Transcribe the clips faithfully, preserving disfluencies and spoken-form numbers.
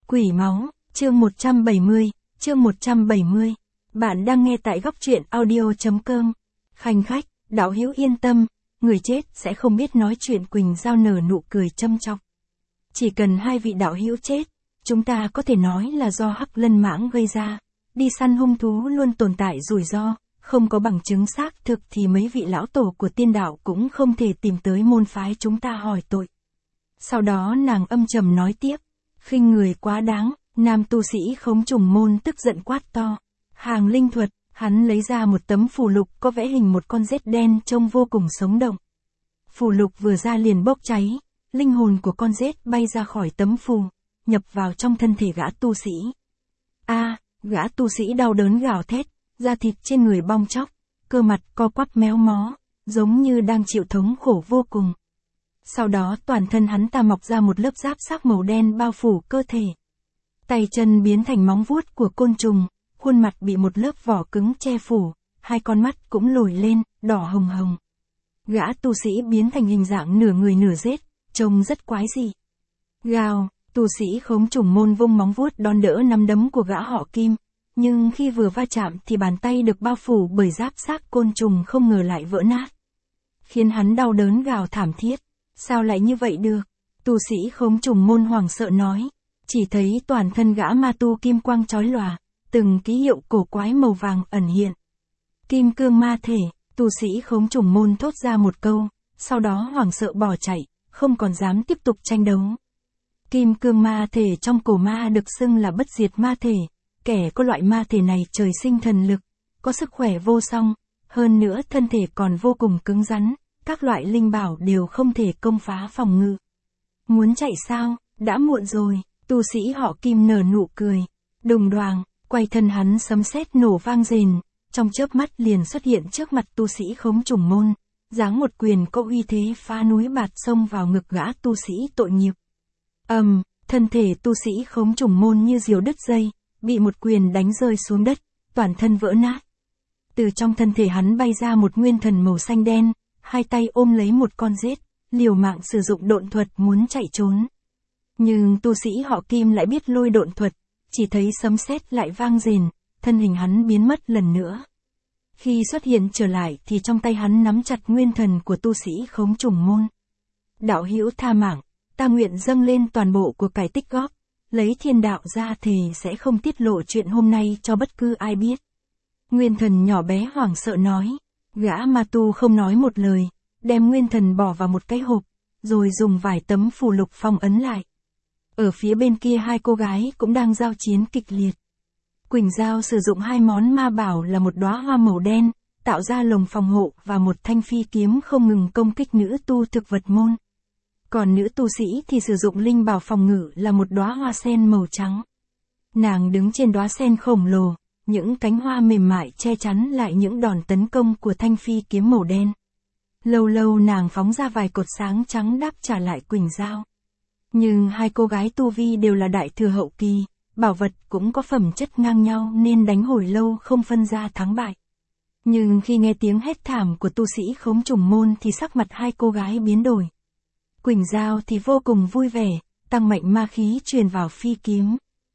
Quỷ máu, chương một trăm bảy mươi, chương một trăm bảy mươi. Bạn đang nghe tại góc truyện audio.com. Khanh khách, đạo hữu yên tâm, người chết sẽ không biết nói chuyện. Quỳnh Giao nở nụ cười châm chọc. Chỉ cần hai vị đạo hữu chết, chúng ta có thể nói là do Hắc Lân Mãng gây ra. Đi săn hung thú luôn tồn tại rủi ro, không có bằng chứng xác thực thì mấy vị lão tổ của tiên đạo cũng không thể tìm tới môn phái chúng ta hỏi tội. Sau đó nàng âm trầm nói tiếp, khinh người quá đáng. Nam tu sĩ Khống Trùng Môn tức giận quát to. Hàng linh thuật, hắn lấy ra một tấm phù lục có vẽ hình một con rết đen trông vô cùng sống động. Phù lục vừa ra liền bốc cháy, linh hồn của con rết bay ra khỏi tấm phù, nhập vào trong thân thể gã tu sĩ. A, à, gã tu sĩ đau đớn gào thét, da thịt trên người bong tróc, cơ mặt co quắp méo mó, giống như đang chịu thống khổ vô cùng. Sau đó toàn thân hắn ta mọc ra một lớp giáp xác màu đen bao phủ cơ thể. Tay chân biến thành móng vuốt của côn trùng, khuôn mặt bị một lớp vỏ cứng che phủ, hai con mắt cũng lồi lên, đỏ hồng hồng. Gã tu sĩ biến thành hình dạng nửa người nửa rết, trông rất quái dị. Gào, tu sĩ Khống Trùng Môn vung móng vuốt đón đỡ nắm đấm của gã họ Kim, nhưng khi vừa va chạm thì bàn tay được bao phủ bởi giáp xác côn trùng không ngờ lại vỡ nát, khiến hắn đau đớn gào thảm thiết. Sao lại như vậy được? Tu sĩ Khống Trùng Môn hoảng sợ nói. Chỉ thấy toàn thân gã ma tu kim quang chói lòa, từng ký hiệu cổ quái màu vàng ẩn hiện. Kim cương ma thể, tu sĩ Khống Trùng Môn thốt ra một câu, sau đó hoảng sợ bỏ chạy, không còn dám tiếp tục tranh đấu. Kim cương ma thể trong cổ ma được xưng là bất diệt ma thể, kẻ có loại ma thể này trời sinh thần lực, có sức khỏe vô song, hơn nữa thân thể còn vô cùng cứng rắn, các loại linh bảo đều không thể công phá phòng ngự. Muốn chạy sao, đã muộn rồi. Tu sĩ họ Kim nở nụ cười, đùng đoàng, quay thân hắn sấm sét nổ vang rền, trong chớp mắt liền xuất hiện trước mặt tu sĩ Khống Trùng Môn, giáng một quyền có uy thế phá núi bạt sông vào ngực gã tu sĩ tội nghiệp. Ầm, um, thân thể tu sĩ Khống Trùng Môn như diều đứt dây, bị một quyền đánh rơi xuống đất, toàn thân vỡ nát. Từ trong thân thể hắn bay ra một nguyên thần màu xanh đen, hai tay ôm lấy một con rết, liều mạng sử dụng độn thuật muốn chạy trốn. Nhưng tu sĩ họ Kim lại biết lôi độn thuật, chỉ thấy sấm sét lại vang rền, thân hình hắn biến mất lần nữa. Khi xuất hiện trở lại thì trong tay hắn nắm chặt nguyên thần của tu sĩ Khống Trùng Môn. Đạo hữu tha mạng, ta nguyện dâng lên toàn bộ của cải tích góp, lấy thiên đạo ra thề sẽ không tiết lộ chuyện hôm nay cho bất cứ ai biết. Nguyên thần nhỏ bé hoảng sợ nói, gã ma tu không nói một lời, đem nguyên thần bỏ vào một cái hộp, rồi dùng vài tấm phù lục phong ấn lại. Ở phía bên kia hai cô gái cũng đang giao chiến kịch liệt. Quỳnh Giao sử dụng hai món ma bảo là một đóa hoa màu đen, tạo ra lồng phòng hộ và một thanh phi kiếm không ngừng công kích nữ tu thực vật môn. Còn nữ tu sĩ thì sử dụng linh bảo phòng ngự là một đóa hoa sen màu trắng. Nàng đứng trên đóa sen khổng lồ, những cánh hoa mềm mại che chắn lại những đòn tấn công của thanh phi kiếm màu đen. Lâu lâu nàng phóng ra vài cột sáng trắng đáp trả lại Quỳnh Giao. Nhưng hai cô gái tu vi đều là đại thừa hậu kỳ, bảo vật cũng có phẩm chất ngang nhau nên đánh hồi lâu không phân ra thắng bại. Nhưng khi nghe tiếng hét thảm của tu sĩ Khống Trùng Môn thì sắc mặt hai cô gái biến đổi. Quỳnh Giao thì vô cùng vui vẻ, tăng mạnh ma khí truyền vào phi kiếm.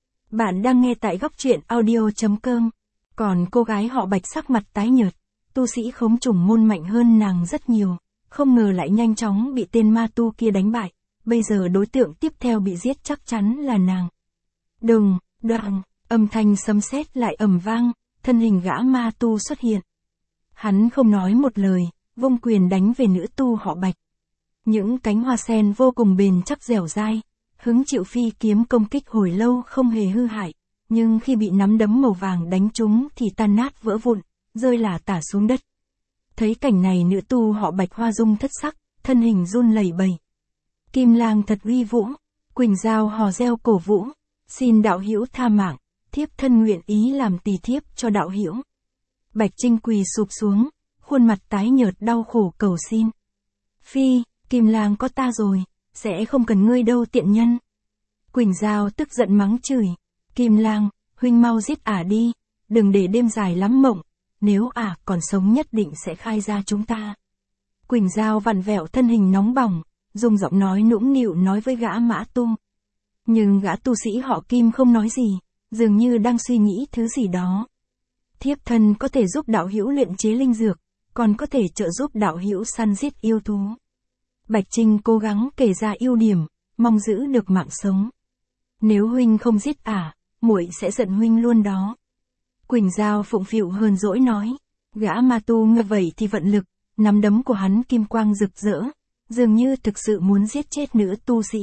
Bạn đang nghe tại góc truyện audio.com. Còn cô gái họ Bạch sắc mặt tái nhợt, tu sĩ Khống Trùng Môn mạnh hơn nàng rất nhiều, không ngờ lại nhanh chóng bị tên ma tu kia đánh bại. Bây giờ đối tượng tiếp theo bị giết chắc chắn là nàng. Đùng, đoàng, âm thanh sấm sét lại ầm vang, thân hình gã ma tu xuất hiện. Hắn không nói một lời, vung quyền đánh về nữ tu họ Bạch. Những cánh hoa sen vô cùng bền chắc dẻo dai, hứng chịu phi kiếm công kích hồi lâu không hề hư hại, nhưng khi bị nắm đấm màu vàng đánh trúng thì tan nát vỡ vụn, rơi lả tả xuống đất. Thấy cảnh này nữ tu họ Bạch hoa dung thất sắc, thân hình run lẩy bẩy. Kim lang thật uy vũ, Quỳnh Giao hò reo cổ vũ, xin đạo hữu tha mạng, thiếp thân nguyện ý làm tỳ thiếp cho đạo hữu. Bạch Trinh quỳ sụp xuống, khuôn mặt tái nhợt đau khổ cầu xin. Phi, Kim lang có ta rồi, sẽ không cần ngươi đâu tiện nhân. Quỳnh Giao tức giận mắng chửi, Kim lang, huynh mau giết ả đi, đừng để đêm dài lắm mộng, nếu ả còn sống nhất định sẽ khai ra chúng ta. Quỳnh Giao vặn vẹo thân hình nóng bỏng, dùng giọng nói nũng nịu nói với gã mã tu. Nhưng gã tu sĩ họ Kim không nói gì, dường như đang suy nghĩ thứ gì đó. Thiếp thân có thể giúp đạo hữu luyện chế linh dược, còn có thể trợ giúp đạo hữu săn giết yêu thú. Bạch Trinh cố gắng kể ra ưu điểm, mong giữ được mạng sống. Nếu huynh không giết ả, muội sẽ giận huynh luôn đó. Quỳnh Giao phụng phịu hờn dỗi nói. Gã ma tu nghe vậy thì vận lực, nắm đấm của hắn kim quang rực rỡ, dường như thực sự muốn giết chết nữ tu sĩ.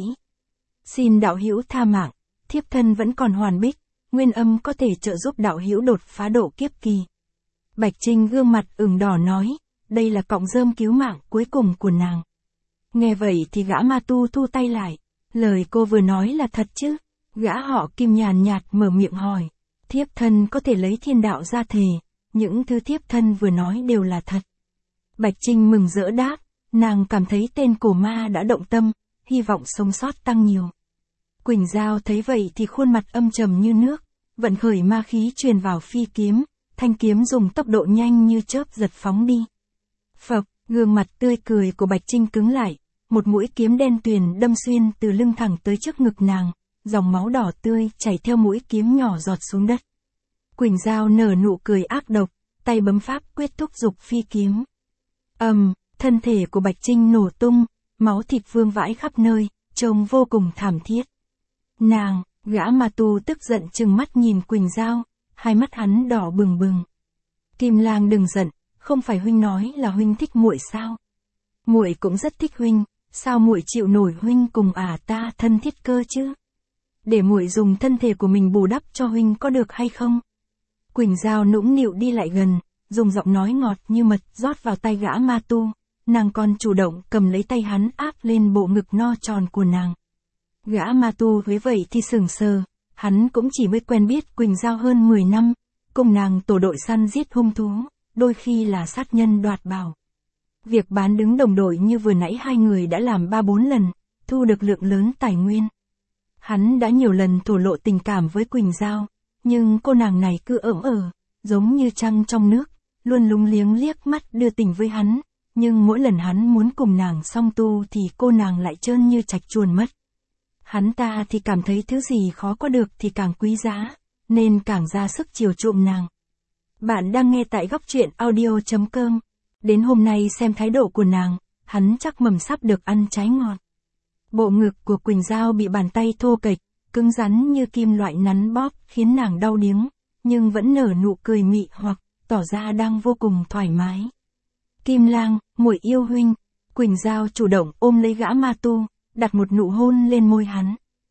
Xin đạo hữu tha mạng, thiếp thân vẫn còn hoàn bích, nguyên âm có thể trợ giúp đạo hữu đột phá độ kiếp kỳ. Bạch Trinh gương mặt ửng đỏ nói, đây là cọng rơm cứu mạng cuối cùng của nàng. Nghe vậy thì gã ma tu thu tay lại, lời cô vừa nói là thật chứ? Gã họ Kim nhàn nhạt mở miệng hỏi, thiếp thân có thể lấy thiên đạo ra thề, những thứ thiếp thân vừa nói đều là thật. Bạch Trinh mừng rỡ đáp, nàng cảm thấy tên cổ ma đã động tâm, hy vọng sống sót tăng nhiều. Quỳnh Giao thấy vậy thì khuôn mặt âm trầm như nước, vận khởi ma khí truyền vào phi kiếm, thanh kiếm dùng tốc độ nhanh như chớp giật phóng đi. Phộc, gương mặt tươi cười của Bạch Trinh cứng lại, một mũi kiếm đen tuyền đâm xuyên từ lưng thẳng tới trước ngực nàng, dòng máu đỏ tươi chảy theo mũi kiếm nhỏ giọt xuống đất. Quỳnh Giao nở nụ cười ác độc, tay bấm pháp quyết thúc giục phi kiếm. Ầm, um, thân thể của Bạch Trinh nổ tung, máu thịt vương vãi khắp nơi, trông vô cùng thảm thiết. Nàng, gã ma tu tức giận trừng mắt nhìn Quỳnh Giao, hai mắt hắn đỏ bừng bừng. Kim Lang đừng giận, không phải huynh nói là huynh thích muội sao? Muội cũng rất thích huynh, sao muội chịu nổi huynh cùng ả ta thân thiết cơ chứ? Để muội dùng thân thể của mình bù đắp cho huynh có được hay không? Quỳnh Giao nũng nịu đi lại gần, dùng giọng nói ngọt như mật rót vào tay gã ma tu, nàng còn chủ động cầm lấy tay hắn áp lên bộ ngực no tròn của nàng. Gã ma tu với vậy thì sững sờ, hắn cũng chỉ mới quen biết Quỳnh Giao hơn mười năm, cùng nàng tổ đội săn giết hung thú, đôi khi là sát nhân đoạt bảo. Việc bán đứng đồng đội như vừa nãy hai người đã làm ba bốn lần, thu được lượng lớn tài nguyên. Hắn đã nhiều lần thổ lộ tình cảm với Quỳnh Giao, nhưng cô nàng này cứ ỡm ờ, giống như trăng trong nước, luôn lúng liếng liếc mắt đưa tình với hắn, nhưng mỗi lần hắn muốn cùng nàng song tu thì cô nàng lại trơn như trạch chuồn mất. Hắn ta thì cảm thấy thứ gì khó có được thì càng quý giá, nên càng ra sức chiều chuộng nàng. Bạn đang nghe tại góc truyện audio chấm com. Đến hôm nay xem thái độ của nàng, hắn chắc mầm sắp được ăn trái ngọt. Bộ ngực của Quỳnh Giao bị bàn tay thô kệch, cứng rắn như kim loại nắn bóp khiến nàng đau điếng, nhưng vẫn nở nụ cười mị hoặc, tỏ ra đang vô cùng thoải mái. Kim Lang, muội yêu huynh. Quỳnh Giao chủ động ôm lấy gã ma tu, đặt một nụ hôn lên môi hắn.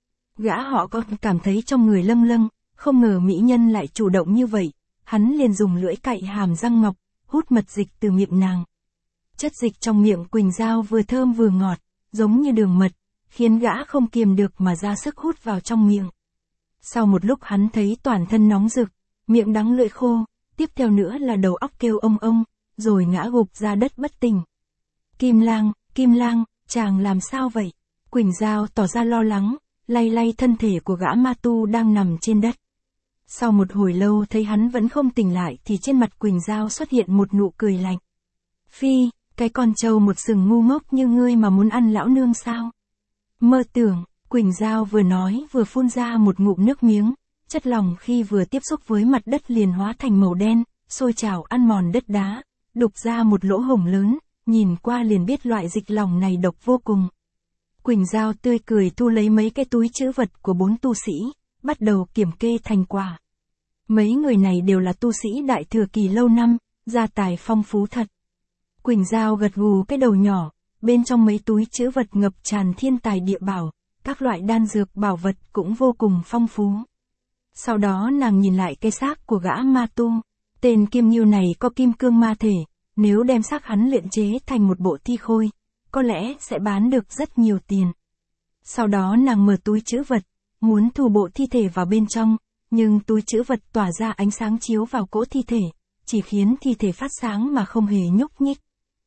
Gã họ có cảm thấy trong người lâng lâng, không ngờ mỹ nhân lại chủ động như vậy, hắn liền dùng lưỡi cạy hàm răng ngọc, hút mật dịch từ miệng nàng. Chất dịch trong miệng Quỳnh Giao vừa thơm vừa ngọt, giống như đường mật, khiến gã không kiềm được mà ra sức hút vào trong miệng. Sau một lúc hắn thấy toàn thân nóng rực, miệng đắng lưỡi khô, tiếp theo nữa là đầu óc kêu ông ông, rồi ngã gục ra đất bất tỉnh. Kim Lang, Kim Lang, chàng làm sao vậy? Quỳnh Giao tỏ ra lo lắng, lay lay thân thể của gã ma tu đang nằm trên đất. Sau một hồi lâu thấy hắn vẫn không tỉnh lại thì trên mặt Quỳnh Giao xuất hiện một nụ cười lạnh. Phi, cái con trâu một sừng ngu ngốc như ngươi mà muốn ăn lão nương sao? Mơ tưởng, Quỳnh Giao vừa nói vừa phun ra một ngụm nước miếng, chất lỏng khi vừa tiếp xúc với mặt đất liền hóa thành màu đen, sôi trào ăn mòn đất đá, đục ra một lỗ hổng lớn, nhìn qua liền biết loại dịch lỏng này độc vô cùng. Quỳnh Giao tươi cười thu lấy mấy cái túi trữ vật của bốn tu sĩ, bắt đầu kiểm kê thành quả. Mấy người này đều là tu sĩ đại thừa kỳ lâu năm, gia tài phong phú thật. Quỳnh Giao gật gù cái đầu nhỏ, bên trong mấy túi trữ vật ngập tràn thiên tài địa bảo, các loại đan dược bảo vật cũng vô cùng phong phú. Sau đó nàng nhìn lại cái xác của gã ma tu, tên Kim Ngưu này có kim cương ma thể, nếu đem xác hắn luyện chế thành một bộ thi khôi, có lẽ sẽ bán được rất nhiều tiền. Sau đó nàng mở túi trữ vật, muốn thu bộ thi thể vào bên trong, nhưng túi trữ vật tỏa ra ánh sáng chiếu vào cỗ thi thể, chỉ khiến thi thể phát sáng mà không hề nhúc nhích.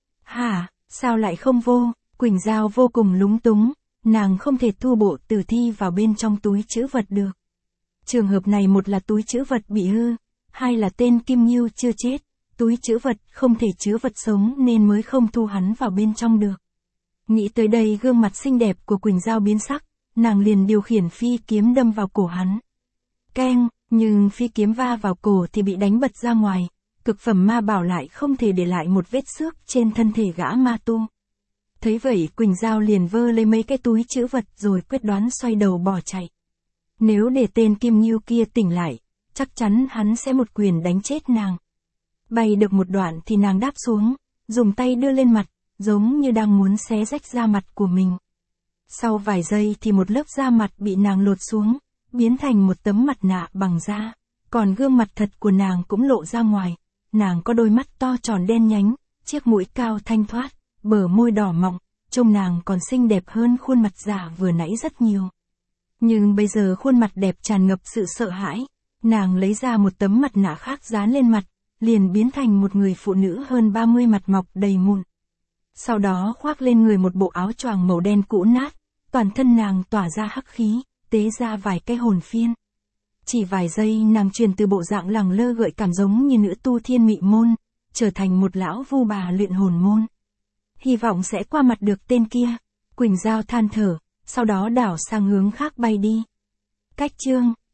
Hả, sao lại không vô? Quỳnh Giao vô cùng lúng túng, nàng không thể thu bộ tử thi vào bên trong túi trữ vật được. Trường hợp này một là túi trữ vật bị hư, hai là tên Kim Ngưu chưa chết, túi trữ vật không thể chứa vật sống nên mới không thu hắn vào bên trong được. Nghĩ tới đây gương mặt xinh đẹp của Quỳnh Giao biến sắc, nàng liền điều khiển phi kiếm đâm vào cổ hắn. Keng, nhưng phi kiếm va vào cổ thì bị đánh bật ra ngoài, cực phẩm ma bảo lại không thể để lại một vết xước trên thân thể gã ma tu. Thấy vậy Quỳnh Giao liền vơ lấy mấy cái túi trữ vật rồi quyết đoán xoay đầu bỏ chạy. Nếu để tên Kim Ngưu kia tỉnh lại, chắc chắn hắn sẽ một quyền đánh chết nàng. Bay được một đoạn thì nàng đáp xuống, dùng tay đưa lên mặt, giống như đang muốn xé rách da mặt của mình. Sau vài giây thì một lớp da mặt bị nàng lột xuống, biến thành một tấm mặt nạ bằng da, còn gương mặt thật của nàng cũng lộ ra ngoài. Nàng có đôi mắt to tròn đen nhánh, chiếc mũi cao thanh thoát, bờ môi đỏ mọng, trông nàng còn xinh đẹp hơn khuôn mặt giả vừa nãy rất nhiều. Nhưng bây giờ khuôn mặt đẹp tràn ngập sự sợ hãi, nàng lấy ra một tấm mặt nạ khác dán lên mặt, liền biến thành một người phụ nữ hơn ba mươi mặt mọc đầy mụn. Sau đó khoác lên người một bộ áo choàng màu đen cũ nát, toàn thân nàng tỏa ra hắc khí, tế ra vài cái hồn phiên. Chỉ vài giây nàng chuyển từ bộ dạng lẳng lơ gợi cảm giống như nữ tu thiên mị môn, trở thành một lão vu bà luyện hồn môn. Hy vọng sẽ qua mặt được tên kia, Quỳnh Giao than thở, sau đó đảo sang hướng khác bay đi. Cách chương